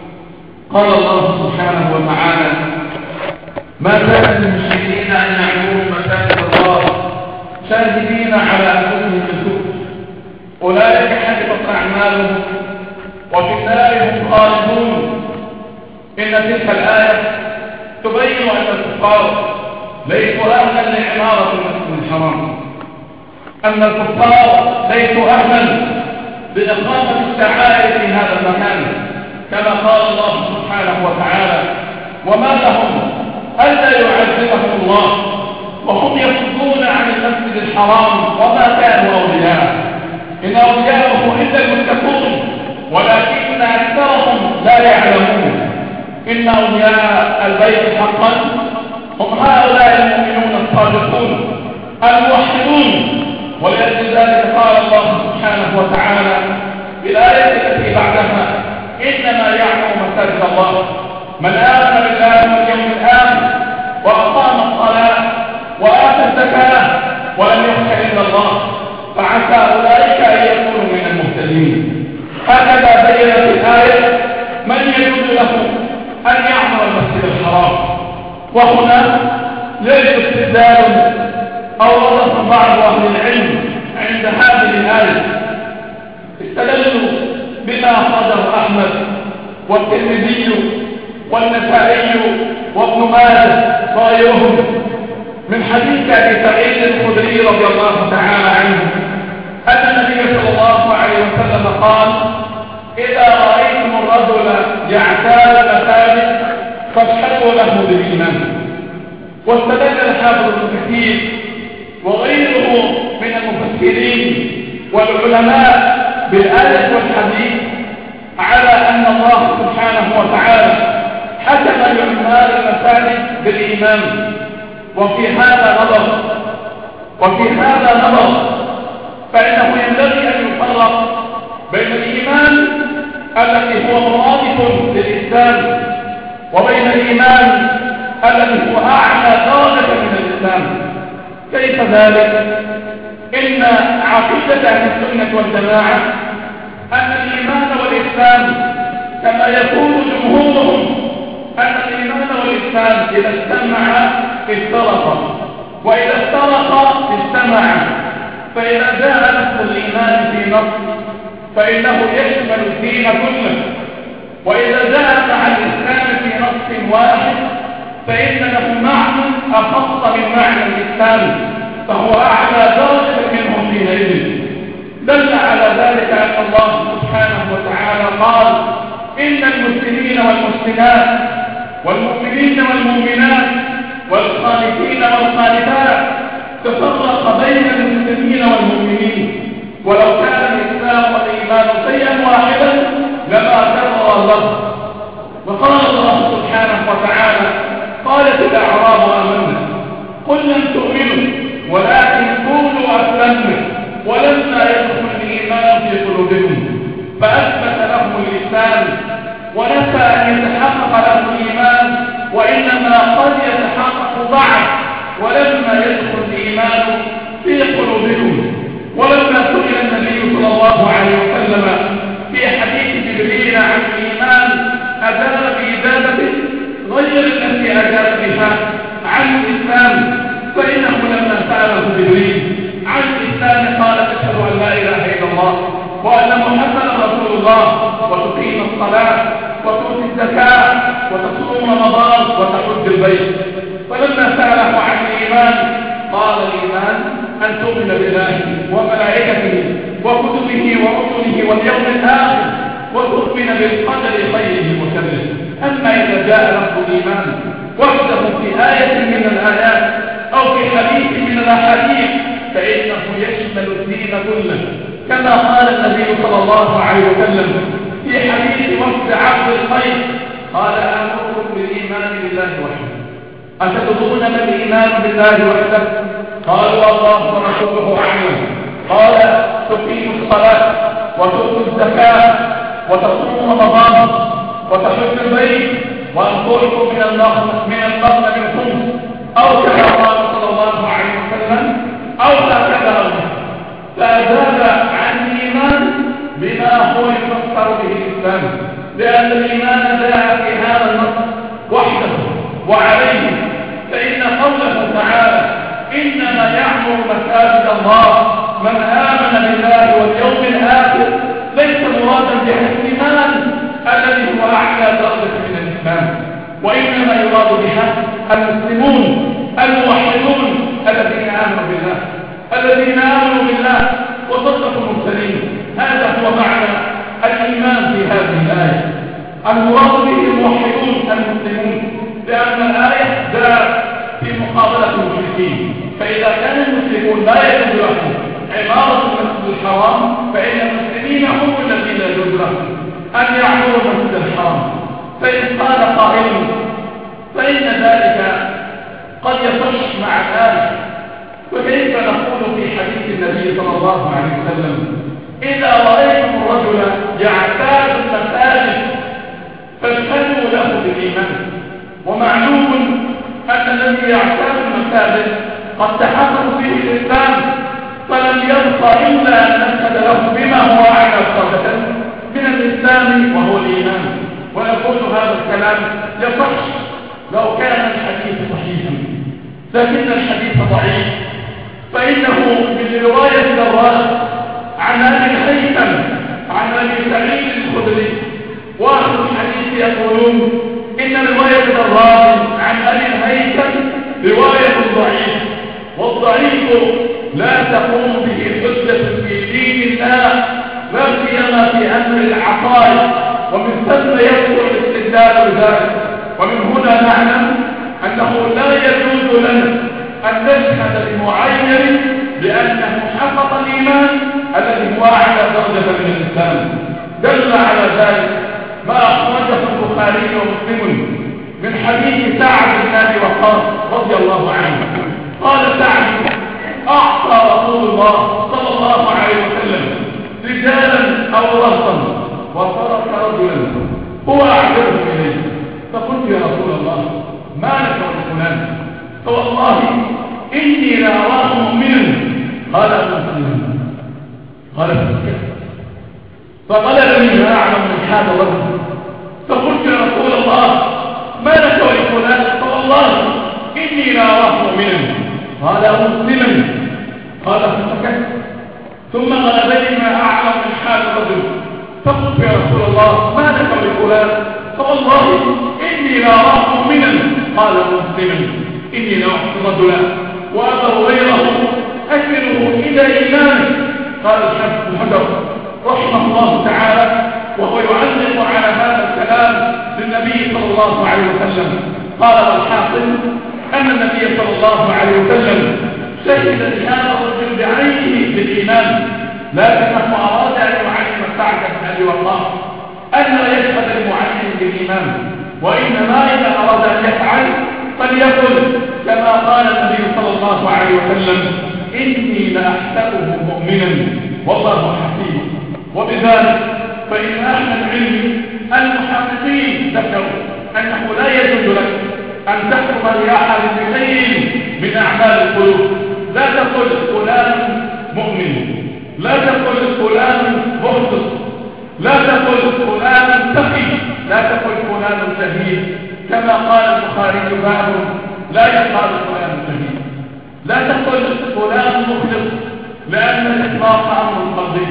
قال الله سبحانه وتعالى: ما كان للمشركين أن يعبدوا شاهدين على أنفسهم بالكفر أولئك حبطت أعمالهم وفي النار هم خالدون. إن تلك الآية تبين أن الكفار ليسوا أهلا لعمارة المسجد الحرام، أن الكفار ليسوا أهلا لإقامة الشعائر في هذا المكان، كما قال الله سبحانه وتعالى: وما لهم ألا يعذبهم الله وهم يصدون عن المسجد الحرام وما كانوا أولياءه إن أولياءه إلا المتقون ولكن أكثرهم لا يعلمون. إن أولياء البيت حقا هم هؤلاء المؤمنون الصادقون الموحدون. ولأجل ذلك قال الله سبحانه وتعالى في الآية التي بعدها: إنما يعمر مساجد الله من آمن بالله واليوم الآخر وأقام الصلاة وآتى الزكاة ولم يخش إلا الله فعسى أولئك أن يكونوا من المهتدين. هكذا بين في الآية من يجوز له أن يعمر المسجد الحرام. وهنا ليس استدلال أو رد بعض أهل العلم عند هذه الآية، استدلوا بما أخرجه أحمد والترمذي والنسائي وابن ماجه وغيرهم من حديث أبي سعيد الخدري رضي الله تعالى عنه أن النبي صلى الله عليه وسلم قال: إذا رأيتم الرجل يعتاد المساجد فاشهدوا له بالإيمان. واستدل الحافظ ابن كثير وغيره من المفسرين والعلماء بالآية والحديث على أن الله سبحانه وتعالى حكم لعمال المساجد بالإيمان. وفي هذا نظر فإنه ينبغي أن يفرق بين الإيمان الذي هو مرادف للإسلام وبين الإيمان الذي هو أعلى درجة من الإسلام. كيف ذلك؟ إن عقيدة أهل السنة والجماعة أن الإيمان والإسلام كما يقول جمهورهم أن الإيمان والإسلام إذا اجتمعا افترقا وإذا افترقا اجتمعا. فإذا جاء نص الإيمان في نص فإنه يشمل الدين كله، وإذا جاء مع الإسلام في نص واحد فإن له معنى أخص من معنى الإسلام فهو أعلى درجة منهم حينئذ. دل على ذلك أن الله سبحانه وتعالى قال: إن المسلمين والمسلمات والمؤمنين والمؤمنات والقانتين والقانتات تفرق بين المسلمين والمؤمنين، ولو كان الإسلام والإيمان شيئا واحدا لما كرر الله. وقال الله سبحانه وتعالى: قالت الأعراب آمنا قل لم تؤمنوا ولكن قولوا أسلمنا ولما يدخل الإيمان في قلوبكم. فأثبت لهم الإسلام ونفى أن يتحقق لهم الإيمان، وإنما قد يتحقق بعد ولما يدخل الإيمان في قلوبكم. ولما سئل النبي صلى الله عليه وسلم في حديث جبريل عن الإيمان أجاب بإجابته غير التي أجاب بها عن الإسلام، فإنه لما سأله جبريل عن الإسلام قال: أشهد أن لا إله إلا الله وأن محمدا رسول الله وتقيم الصلاة وتؤتي الزكاة وتصوم رمضان وتحج البيت. فلما سأله عن الإيمان قال: الإيمان أن تؤمن بالله وملائكته وكتبه ورسله واليوم الآخر وتؤمن بالقدر خيره وشره. أما إذا جاء لفظ الإيمان وحده في آية من الآيات أو في حديث من الأحاديث فإنه يشمل الدين كله، كما قال النبي صلى الله عليه وسلم في حديث وفد عبد القيس قال: آمركم بالإيمان بالله وحده أتدرون ما الإيمان بالله وحده؟ قالوا: الله ورسوله أعلم. قال: تقيم الصلاة وتؤتوا الزكاة وتصوم رمضان وتحج البيت وأنقلكم من النخل من خمس، أو كما قال صلى الله عليه وسلم أو هكذا. فأجاب عن الإيمان بما هو يفسر به الإسلام، لأن الإيمان جاء في هذا النص وحده وعليه. فإن قوله تعالى: إنما يعمر مساجد الله من آمن بالله واليوم الآخر ليس مرادا بها الإيمان الذي هو أعلى درجة من الإسلام، وإنما يراد بها المسلمون الموحدون الذين آمنوا بالله وصدقوا المرسلين. هذا هو معنى الإيمان في هذه الآية. المراد به الموحدون المسلمون، لأن الآية جاءت في مقابلة المشركين، فإذا كان المسلمون لا يجوز لهم عمارة المسجد الحرام، فإن المسلمين هم الذين يجوز لهم أن يعمروا المسجد الحرام. فإن قال قائل فإن ذلك قد يصح مع الآية، وكيف نقول في حديث النبي صلى الله عليه وسلم إذا رأيتم الرجل يعتاد المساجد فاشهدوا له بالإيمان؟ ومعلوم أن الذي يعتاد المساجد قد تحقق فيه الإسلام، فلم يبقى إلا أن نشهد له بما هو أعلى درجة من الإسلام وهو الإيمان. ويقول هذا الكلام يصح لو كان الحديث صحيحا، لكن الحديث ضعيف، فإنه من رواية دراس عن أبي الهيثم عن أبي سعيد الخدري، وأهل الحديث يقولون إن رواية دراس عن أبي الهيثم رواية ضعيف، والضعيف لا تقوم به حجة في دين الله، لا سيما في أمر العقائد، ومن ثم يذكر الاستدلال بذلك. ومن هنا نعلم أنه لا يجوز لنا أن نشهد لمعين بأنه حقق الإيمان الذي هو أعلى درجة من الإسلام. دل على ذلك ما أخرجه البخاري ومسلم من حديث سعد بن أبي وقاص رضي الله عنه قال سعد أعطى رسول الله صلى الله عليه وسلم رجالا أو رهطا وترك رجلا هو أعجبه إليه، فقلت يا رسول الله ما لك ولفلان؟ فوالله إني لأراه مؤمنا. قال مسلما. قال فسكت، فطلبني ما أعلم من هذا الرجل، فقلت يا رسول الله ما لك ولفلان؟ فوالله إني لأراه مؤمنا. قال مسلما. قال فسكت، ثم غلبني ما أعلم من حال الرجل، فقلت يا رسول الله ما لك ولفلان؟ فوالله إني لأراه مؤمنا. قال مسلما. إني لأحسن رجلا وأبر غيره أكله إلى إيمانه. قال الحافظ بن حجر رحمه الله تعالى وهو يعلق على هذا الكلام للنبي صلى الله عليه وسلم، قال الحافظ أن النبي صلى الله عليه وسلم شهد لهذا الرجل بعينه بالإيمان، لكنه أراد أن يعلم سعد بن أبي وقاص أن لا يشهد المعلم بالإيمان، وإنما إذا أراد أن يفعل فليقل كما قال النبي صلى الله عليه وسلم إني لأحسبه مؤمنا والله حسيبه. وبذلك فإن أهل العلم المحققين ذكروا أنه لا يجوز لك أن تحكم لأحد بشيء من أعمال القلوب. لا تقل فلان مؤمن، لا تقل فلان مخلص، لا تقل فلان تقي، لا تقل فلان شهيد، كما قال البخاري باب لا يقال فلان شهيد. لا تقل فلان مخلص، لأن الإخلاص أمر قلبي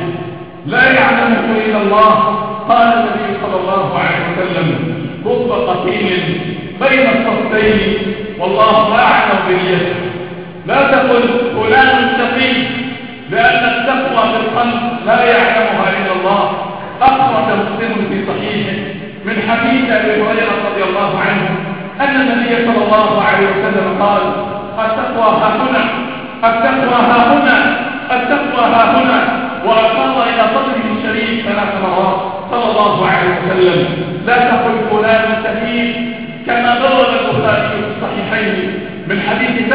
لا يعلمه إلا الله. قال النبي صلى الله عليه وسلم رب قتيل بين الصفين والله أعلم باليد. لا تقل فلان تقي، لأن التقوى في القلب لا يعلمها إلا الله. أخرج مسلم في صحيحه من حديث أبي هريرة رضي الله عنه أن النبي صلى الله عليه وسلم قال التقوى ها هنا، التقوى ها هنا، التقوى ها هنا، وأشار إلى صدره الشريف 3 مرات صلى الله عليه وسلم. لا تقل فلان شهيد، كما ضرب البخاري في الصحيحين من حديث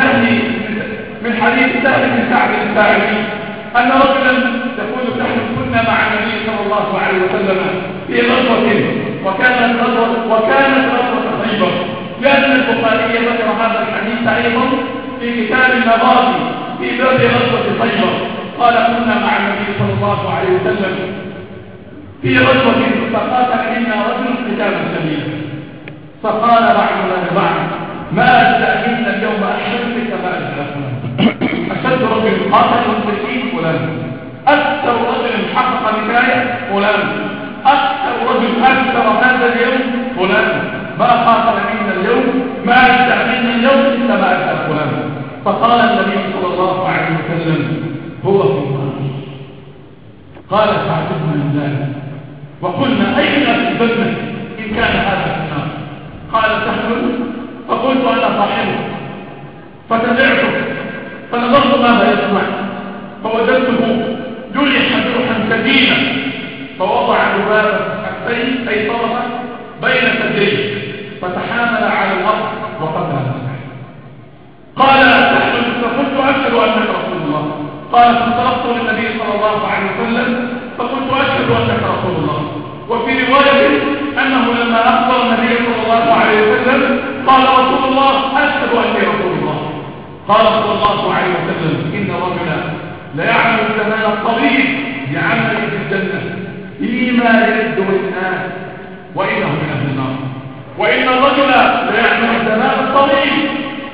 سهل بن سعد الساعدي أن رجلا يقول نحن كنا مع النبي صلى الله عليه وسلم في غزوة وكانت غزوة خيبر، لأن البخاري ذكر هذا الحديث أيضا في كتاب المغازي في باب غزوة خيبر. قال كنا مع النبي صلى الله عليه وسلم في غزوة فقاتل منا رجل قتالا شديدا، فقال بعضنا لبعض ما أجزأ منا اليوم أشد كما أجزأ أشد رجل قاتل المشركين فلان، أكثر رجل حقق نكاية فلان، أكثر رجل أكثر هذا اليوم فلان، ما قاتل منا اليوم، ما أجدع منا اليوم إلا ما أجدع فلان. فقال النبي صلى الله عليه وسلم هو في النار. قال فعجبنا من ذلك وقلنا أين في الجنة إن كان هذا في النار؟ قال تحمل. فقلت أنا صاحبه فتبعته فنظرت ماذا يسمع فوجدته جرح جرحا شديدا فوضع ذبابة كفيه أي طرفا بين ثديه فتحامل على الأرض وقتل نفسه. قال تحمل. فقلت أشهد أنك رسول الله. قال فانطلقت للنبي صلى الله عليه وسلم فقلت أشهد أنك رسول الله. وفي رواية أنه لما أخبر النبي صلى الله عليه وسلم قال رسول الله أشهد أني رسول الله. قال صلى الله عليه وسلم إن رجلا ليعمل الزمان الطويل بعمله في الجنة فيما يرد الناس وإنه من أهل النار. وإن الرجل ليعمل الزمان الطويل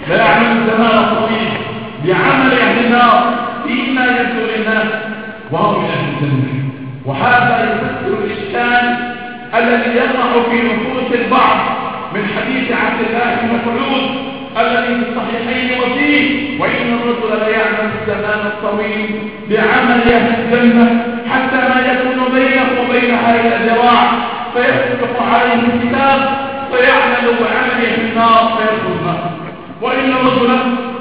بعمل أهل النار فيما يرد للناس وهو من أهل الجنة. وهذا يفسر الإشكال الذي يقع في نفوس البعض من حديث عبد الله بن مسعود الذي في الصحيحين وفيه وإن الرجل ليعمل الزمان الطويل بعمل أهل الجنة حتى ما يكون بينه وبينها إلا ذراع فيسبق عليه الكتاب فيعمل بعمل أهل النار فيدخل النار. وإن الرجل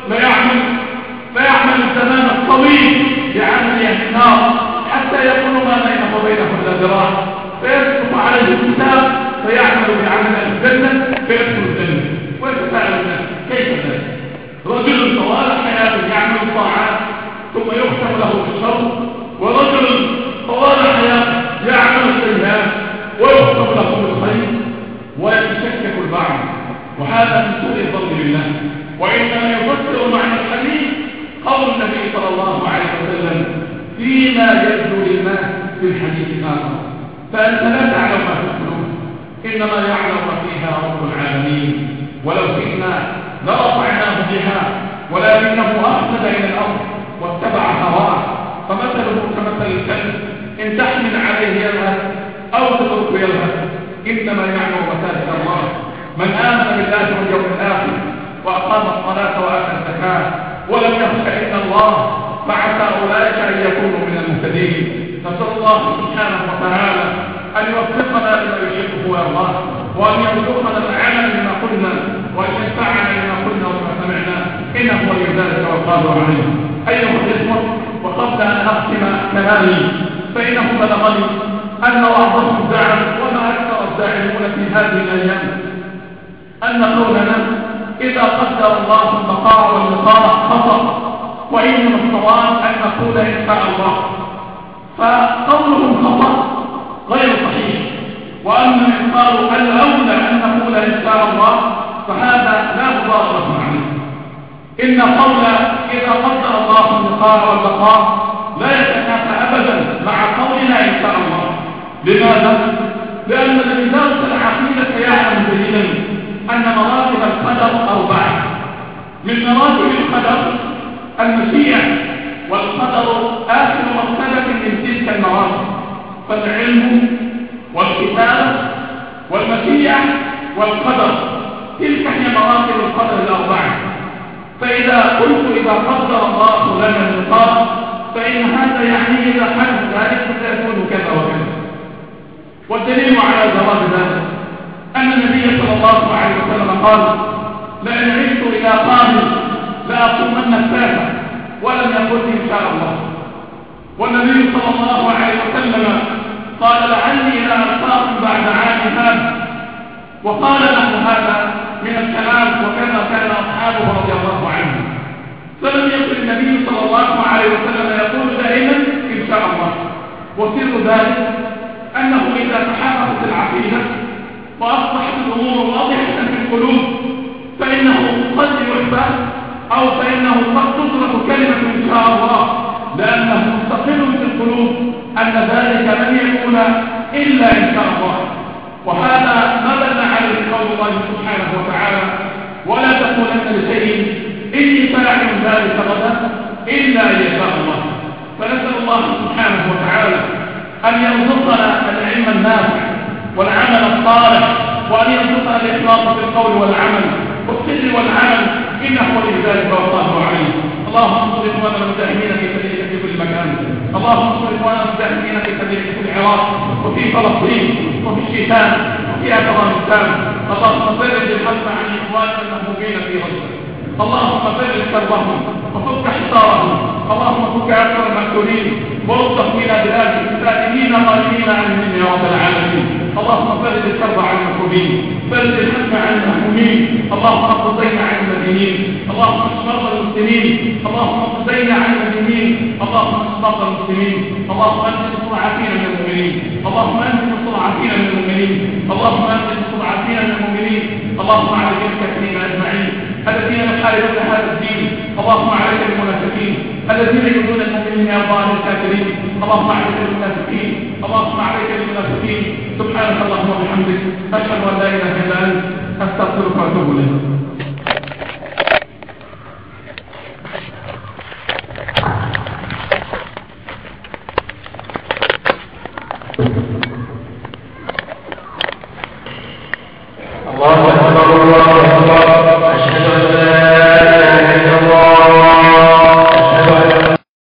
فيعمل الزمان الطويل بعمل أهل النار حتى يكون ما بينه وبينه إلا ذراع فيسبق عليه الكتاب فيعمل بعمل أهل الجنة فيدخل الجنة. ويتساءل الناس كيف ذلك؟ رجل طوال حياته يعمل الطاعات ثم يختم له بالشر، ورجل طوال حياته يعمل السيئات ويختم له بالخير، ويتشكك البعض. وهذا من سوء الظن بالله. وإنما يفسر معنى الحديث قول النبي صلى الله عليه وسلم فيما يبدو للناس في الحديث الآخر فأنت لا تعلم ما في القلوب إنما يعلم ما فيها رب العالمين. ولو شئنا لرفعناه بها ولكنه أخلد إلى الأرض واتبع هواه فمثله كمثل الكلب إن تحمل عليه يلهث أو تتركه يلهث إنما يعلم مساجد الله من آمن بالله واليوم الآخر وأقام الصلاة وآتى الزكاة ولم يخش إلا الله فعسى أولئك أن يكونوا من المهتدين. نسأل الله سبحانه وتعالى أن يوفقنا لما يحبه ويرضاه وأن يرزقنا العمل بما قلنا وأن ينفعنا بما قلنا وما سمعنا إنه ولي ذلك والقادر عليه. أيها الإخوة، وقبل أن أختم كلامي فإنه بلغني أن بعضهم زعم وما أكثر الزاعمون في هذه الأيام أن قولنا إذا قدر الله البقاء واللقاء خطأ وإنما الصواب أن نقول إن شاء الله. فقولهم خطأ غير صحيح. وأما من قالوا الأولى أن نقول إن شاء الله فهذا لا مبالغة عليه. إن قول إذا قدر الله اللقاء والبقاء لا يتكافى أبدا مع قولنا إن شاء الله. لماذا؟ لأن الذي درس العقيدة يعلم جيدا أن مراتب القدر أربعة. من مراتب القدر المشيئة، والقدر آخر مرتبة من تلك المراتب، فالعلم والكتابة والمشيئة والقدر تلك هي مراتب القدر الأربعة. فإذا قلت إذا قدر الله لنا اللقاء فإن هذا يعني إذا حدث ذلك فسيكون كذا وكذا. والدليل على جواز ذلك أن النبي صلى الله عليه وسلم قال لئن عشت إلى قادر لأقومن الساعة ولم يقل إن شاء الله. والنبي صلى الله عليه وسلم قال لعلي لا ألقاكم بعد عام هذا، وقال له هذا من الكلام وكما كان أصحابه رضي الله عنهم. فلم يكن النبي صلى الله عليه وسلم يقول دائما إن شاء الله. وسر ذلك أنه إذا تحققت العقيدة وأصبحت الأمور واضحة في القلوب فإنه قد يحبى أو فإنه قد تطلق كلمة إن شاء الله، لأنه مستقل في القلوب أن ذلك لن يكون إلا إن شاء الله. وهذا ما بنى عليه قول الله سبحانه وتعالى ولا تقولن لشيء إني فاعل ذلك غدا إلا أن يشاء الله. فنسأل الله سبحانه وتعالى أن يرزقنا العلم النافع والعمل الصالح، وأن يرزقنا الإخلاص في القول والعمل والسر والعمل، إنه ولي ذلك والله عليه. اللهم انصر إخواننا المجاهدين في سبيلك في كل مكان، اللهم انصر إخواننا المجاهدين في سبيلك في العراق وفي فلسطين وفي الشيشان وفي أفغانستان. اللهم فرج الهم عن إخواننا المهمومين في غزة، اللهم فرج كربهم وفك حصارهم، اللهم فك أسر المقتولين وارزق بنا بلاد سالمين غالبين عنهم يا رب العالمين. اللهم فرج الكرب عن المكروبين، فرج الهم عن المهمومين، اللهم اقض الدين عن المدينين، اللهم اشف مرضى المسلمين، اللهم اقض الدين عن المدينين، اللهم اشف مرضى المسلمين، اللهم انزل المستضعفين من المؤمنين، اللهم انزل المستضعفين من المؤمنين، اللهم انزل المستضعفين من المؤمنين، اللهم عليك الكافرين اجمعين الذين يحاربون هذا الدين، اللهم عليك بالمنافقين الذين يؤذون المؤمنين يا ظالم الكافرين، اللهم عليك بالمنافقين، اللهم عليك بالمنافقين. سبحانك اللهم وبحمدك، اشهد ان لا اله الا انت، استغفرك واتوب اليك.